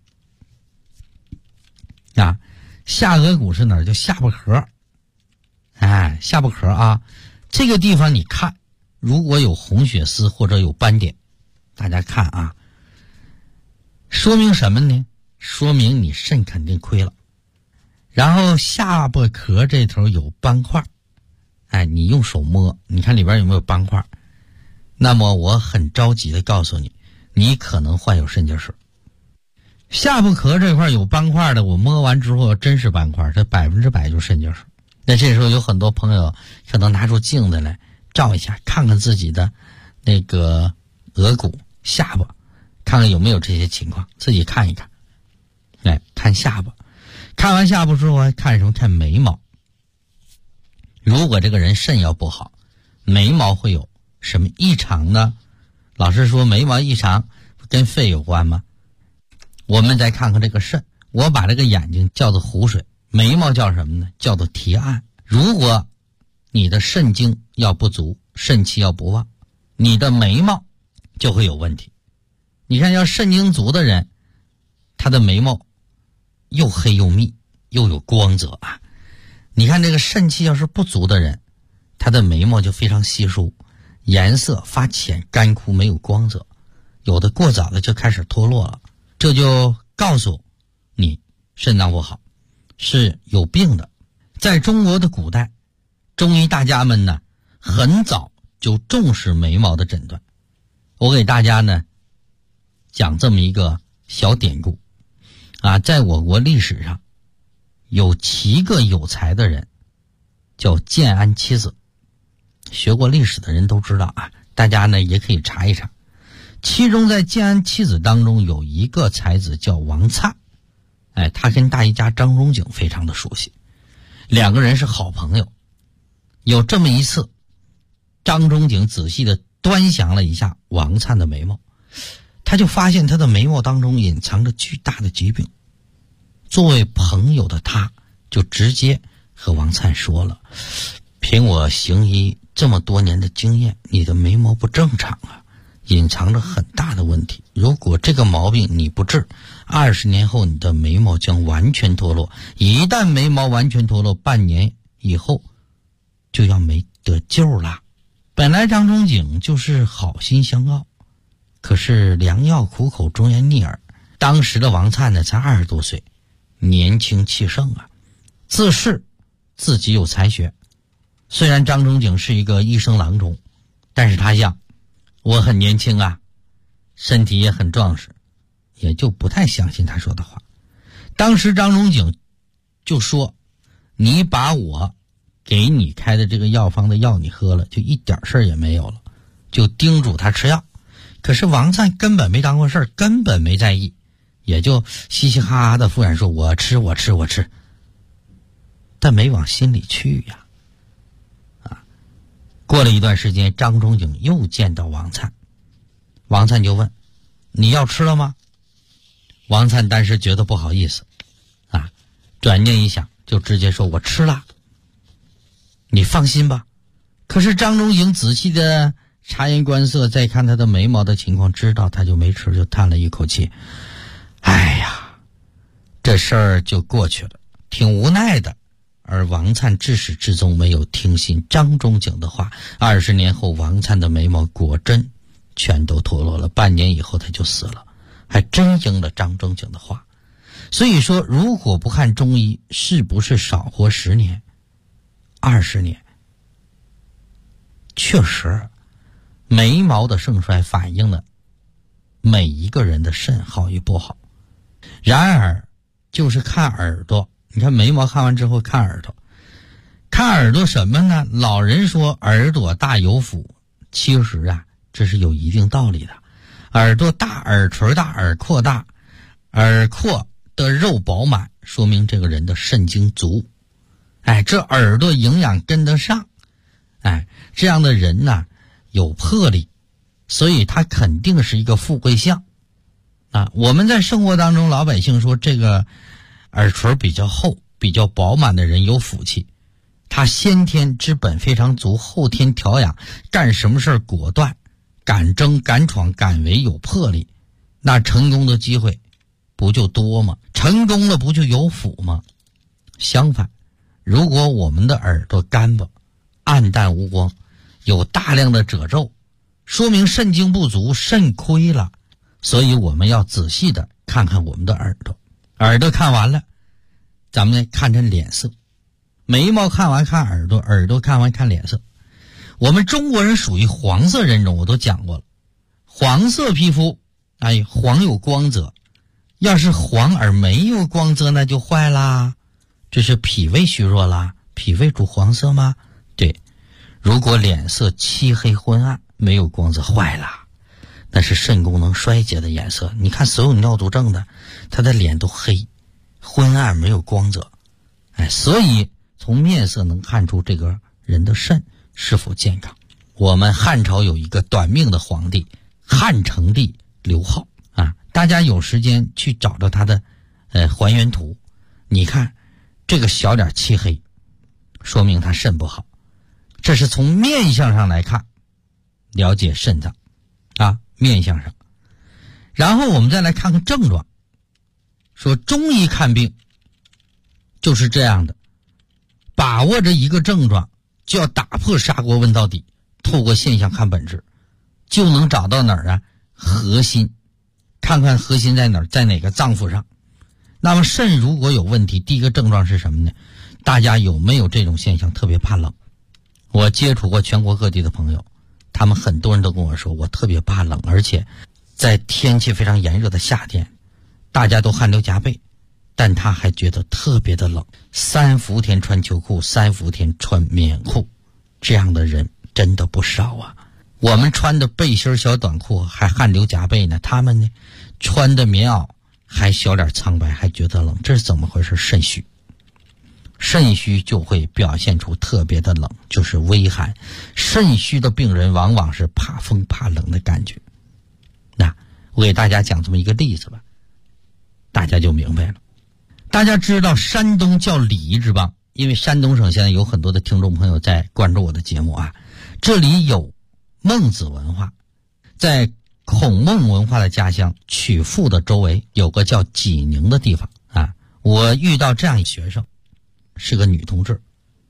啊，下颌骨是哪儿？叫下巴壳。哎，下巴壳啊，这个地方你看，如果有红血丝或者有斑点，大家看啊，说明什么呢？说明你肾肯定亏了。然后下巴壳这头有斑块，哎，你用手摸，你看里边有没有斑块？那么我很着急的告诉你，你可能患有肾结石。下巴壳这块有斑块的，我摸完之后真是斑块，这100%就是肾结石。那这时候有很多朋友可能拿出镜子来照一下，看看自己的那个额骨、下巴，看看有没有这些情况，自己看一看。来看下巴，看完下巴之后还看什么？看眉毛。如果这个人肾要不好，眉毛会有什么异常呢？老师说眉毛异常跟肺有关吗？我们再看看这个肾，我把这个眼睛叫做湖水，眉毛叫什么呢？叫做提按。如果你的肾精要不足，肾气要不旺，你的眉毛就会有问题。你看要肾精足的人，他的眉毛又黑又密又有光泽啊。你看这个肾气要是不足的人，他的眉毛就非常稀疏，颜色发浅干枯，没有光泽，有的过早的就开始脱落了。这就告诉你肾脏不好，是有病的。在中国的古代，中医大家们呢很早就重视眉毛的诊断。我给大家呢讲这么一个小典故啊，在我国历史上有7个有才的人，叫建安七子。学过历史的人都知道啊，大家呢也可以查一查。其中在建安七子当中有一个才子叫王粲，哎，他跟大医家张仲景非常的熟悉，两个人是好朋友。有这么一次，张仲景仔细的端详了一下王粲的眉毛，他就发现他的眉毛当中隐藏着巨大的疾病。作为朋友的他就直接和王粲说了，凭我行医这么多年的经验，你的眉毛不正常啊，隐藏着很大的问题。如果这个毛病你不治，20年后你的眉毛将完全脱落。一旦眉毛完全脱落，半年以后就要没得救了。本来张仲景就是好心相告，可是良药苦口，忠言逆耳。当时的王粲呢才20多岁，年轻气盛啊，自恃自己有才学。虽然张仲景是一个医生郎中，但是他想我很年轻啊，身体也很壮实，也就不太相信他说的话。当时张仲景就说，你把我给你开的这个药方的药你喝了，就一点事儿也没有了，就叮嘱他吃药。可是王粲根本没当回事儿，根本没在意，也就嘻嘻哈哈的敷衍说我吃，但没往心里去呀。过了一段时间，张仲景又见到王粲，王粲就问，你要吃了吗？王粲当时觉得不好意思啊，转念一想就直接说，我吃了，你放心吧。可是张仲景仔细的察言观色，再看他的眉毛的情况，知道他就没吃，就叹了一口气，哎呀，这事儿就过去了，挺无奈的。而王粲至始至终没有听信张仲景的话，20年后王粲的眉毛果真全都脱落了，半年以后他就死了，还真应了张仲景的话。所以说，如果不看中医，是不是少活10年、20年？确实，眉毛的盛衰反映了每一个人的肾好与不好。然而，就是看耳朵。你看眉毛看完之后看耳朵，看耳朵什么呢？老人说耳朵大有福，其实啊这是有一定道理的。耳朵大，耳垂大，耳廓大，耳廓的肉饱满，说明这个人的肾精足。哎，这耳朵营养跟得上，哎，这样的人呢有魄力，所以他肯定是一个富贵相啊。我们在生活当中，老百姓说这个耳垂比较厚、比较饱满的人有福气，他先天之本非常足，后天调养，干什么事儿果断， 敢争敢闯敢为有魄力，那成功的机会不就多吗？成功了不就有福吗？相反，如果我们的耳朵干巴暗淡无光，有大量的褶皱，说明肾精不足，肾亏了。所以我们要仔细的看看我们的耳朵。耳朵看完了，咱们看看脸色。眉毛看完看耳朵，耳朵看完看脸色。我们中国人属于黄色人种，我都讲过了。黄色皮肤，黄有光泽，要是黄而没有光泽，那就坏啦。这是脾胃虚弱啦。脾胃主黄色吗？对。如果脸色漆黑昏暗，没有光泽，坏了，那是肾功能衰竭的颜色。你看所有尿毒症的，他的脸都黑昏暗，没有光泽。所以从面色能看出这个人的肾是否健康。我们汉朝有一个短命的皇帝汉成帝刘浩大家有时间去找到他的还原图，你看这个小脸漆黑，说明他肾不好。这是从面相上来看，了解肾脏面相上。然后我们再来看看症状，说中医看病就是这样的，把握着一个症状就要打破砂锅问到底，透过现象看本质，就能找到哪儿核心，看看核心在哪儿，在哪个脏腑上。那么肾如果有问题，第一个症状是什么呢？大家有没有这种现象，特别怕冷？我接触过全国各地的朋友，他们很多人都跟我说，我特别怕冷，而且在天气非常炎热的夏天，大家都汗流浃背，但他还觉得特别的冷。3伏天穿秋裤，3伏天穿棉裤，这样的人真的不少啊。我们穿的背心小短裤还汗流浃背呢，他们呢穿的棉袄还小脸苍白，还觉得冷，这是怎么回事？肾虚。肾虚就会表现出特别的冷，就是微寒。肾虚的病人往往是怕风怕冷的感觉。那我给大家讲这么一个例子吧，大家就明白了。大家知道山东叫礼仪之邦，因为山东省现在有很多的听众朋友在关注我的节目这里有孟子文化，在孔孟文化的家乡曲阜的周围有个叫济宁的地方我遇到这样一学生，是个女同志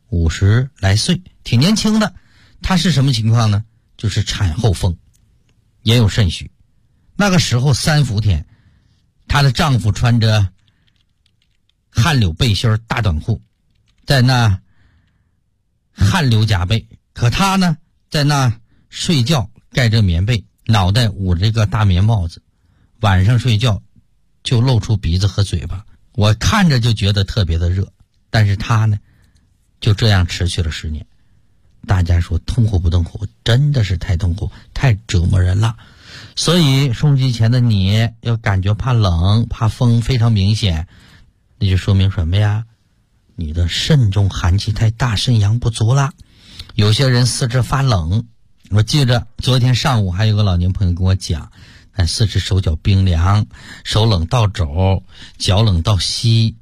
，50来岁，挺年轻的。她是什么情况呢？就是产后风，也有肾虚。那个时候3伏天，她的丈夫穿着汗流背心大短裤，在那汗流浃背，可她呢在那睡觉，盖着棉被，脑袋捂着个大棉帽子，晚上睡觉就露出鼻子和嘴巴，我看着就觉得特别的热。但是他呢就这样持续了10年。大家说痛苦不痛苦？真的是太痛苦，太折磨人了。所以收音机前的你要感觉怕冷怕风非常明显，那就说明什么呀？你的肾中寒气太大，肾阳不足了。有些人四肢发冷，我记着昨天上午还有个老年朋友跟我讲，四肢手脚冰凉，手冷到肘，脚冷到膝。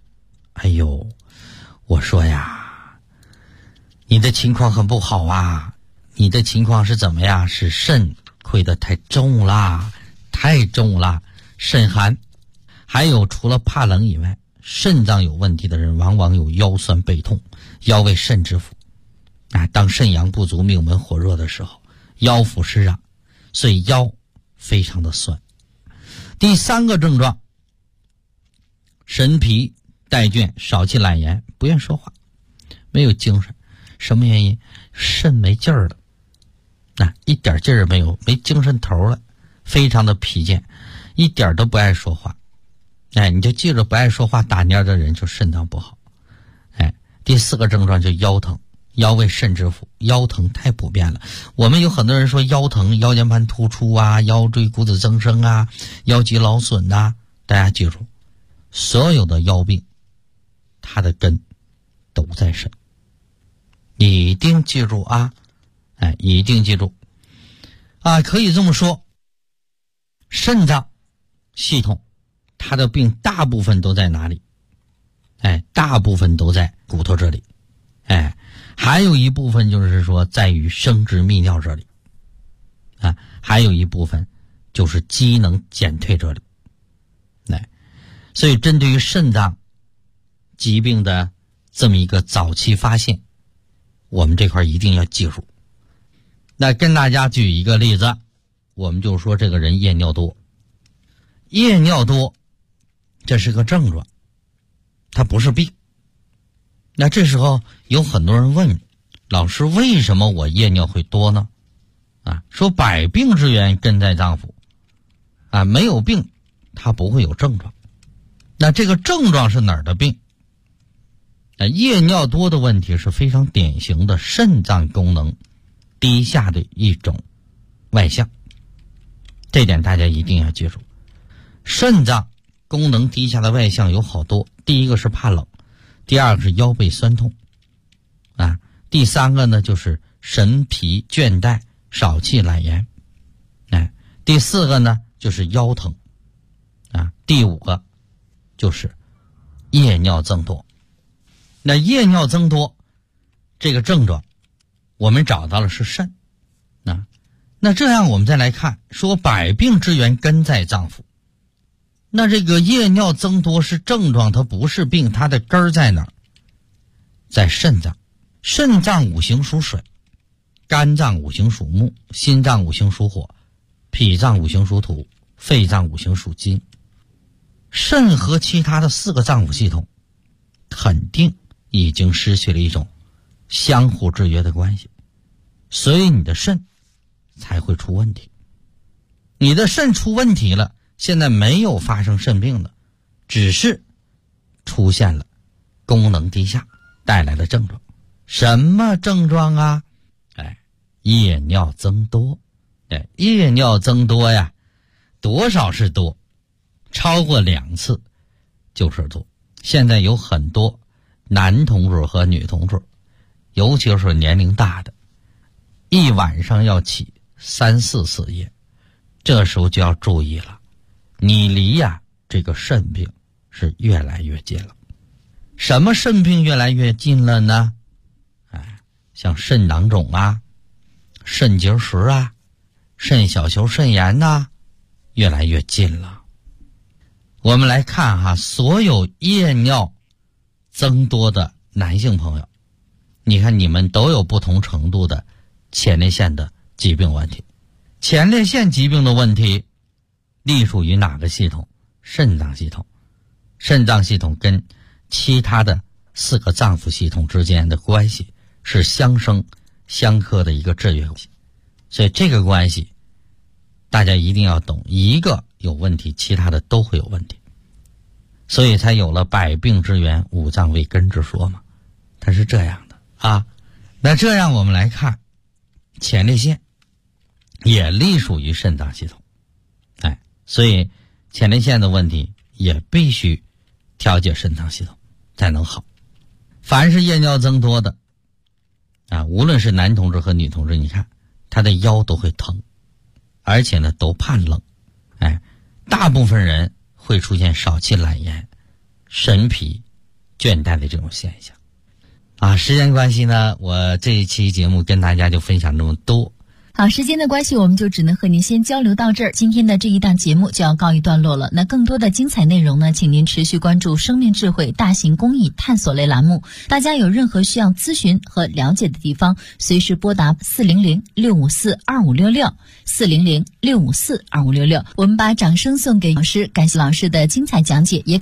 我说呀，你的情况很不好啊，你的情况是怎么样？是肾亏得太重啦，太重啦，肾寒。还有除了怕冷以外，肾脏有问题的人往往有腰酸背痛，腰为肾之府当肾阳不足，命门火热的时候，腰腹湿热，所以腰非常的酸。第3个症状，神疲怠倦，少气懒言，不愿说话，没有精神。什么原因？肾没劲儿了一点劲儿没有，没精神头了，非常的疲倦，一点都不爱说话。你就记着，不爱说话打蔫的人就肾脏不好。第4个症状就腰疼，腰为肾之府，腰疼太普遍了。我们有很多人说腰疼，腰间盘突出腰椎骨质增生腰肌劳损大家记住，所有的腰病它的根都在肾，一定记住一定记住可以这么说，肾脏系统它的病大部分都在哪里？大部分都在骨头这里，还有一部分就是说在于生殖泌尿这里啊，还有一部分就是机能减退这里。所以针对于肾脏疾病的这么一个早期发现，我们这块一定要记住。那跟大家举一个例子，我们就说这个人夜尿多。夜尿多这是个症状，它不是病。那这时候有很多人问，老师，为什么我夜尿会多呢？说百病之源根在脏腑，没有病它不会有症状。那这个症状是哪儿的病？夜尿多的问题是非常典型的肾脏功能低下的一种外象，这点大家一定要记住。肾脏功能低下的外象有好多，第一个是怕冷，第二个是腰背酸痛，第三个呢就是神疲倦怠、少气懒言，第四个呢就是腰疼，第五个就是夜尿增多。那夜尿增多这个症状我们找到了是肾，那这样我们再来看，说百病之源根在脏腑。那这个夜尿增多是症状，它不是病，它的根儿在哪儿？在肾脏。肾脏五行属水，肝脏五行属木，心脏五行属火，脾脏五行属土，肺脏五行属金。肾和其他的4个脏腑系统肯定已经失去了一种相互制约的关系，所以你的肾才会出问题。你的肾出问题了，现在没有发生肾病的，只是出现了功能低下带来的症状。什么症状啊？夜尿增多。夜尿增多呀，多少是多？超过2次就是多。现在有很多男同志和女同志，尤其是年龄大的，一晚上要起3、4次夜，这时候就要注意了，你离这个肾病是越来越近了。什么肾病越来越近了呢？像肾囊肿肾结石肾小球肾炎越来越近了。我们来看所有夜尿增多的男性朋友，你看你们都有不同程度的前列腺的疾病问题。前列腺疾病的问题隶属于哪个系统？肾脏系统。肾脏系统跟其他的4个脏腑系统之间的关系是相生相克的一个制约关系，所以这个关系大家一定要懂，一个有问题，其他的都会有问题，所以才有了百病之源五脏为根之说嘛，它是这样的那这样我们来看，前列腺也隶属于肾脏系统，所以前列腺的问题也必须调节肾脏系统才能好。凡是夜尿增多的无论是男同志和女同志，你看他的腰都会疼，而且呢都怕冷，大部分人会出现少气懒言、神疲倦怠的这种现象时间关系呢，我这一期节目跟大家就分享这么多。 好，时间的关系，我们就只能和您先交流到这儿。今天的这一档节目就要告一段落了。那更多的精彩内容呢，请您持续关注生命智慧大型公益探索类栏目。大家有任何需要咨询和了解的地方，随时拨打400-654-2566 400-654-2566。我们把掌声送给老师，感谢老师的精彩讲解，也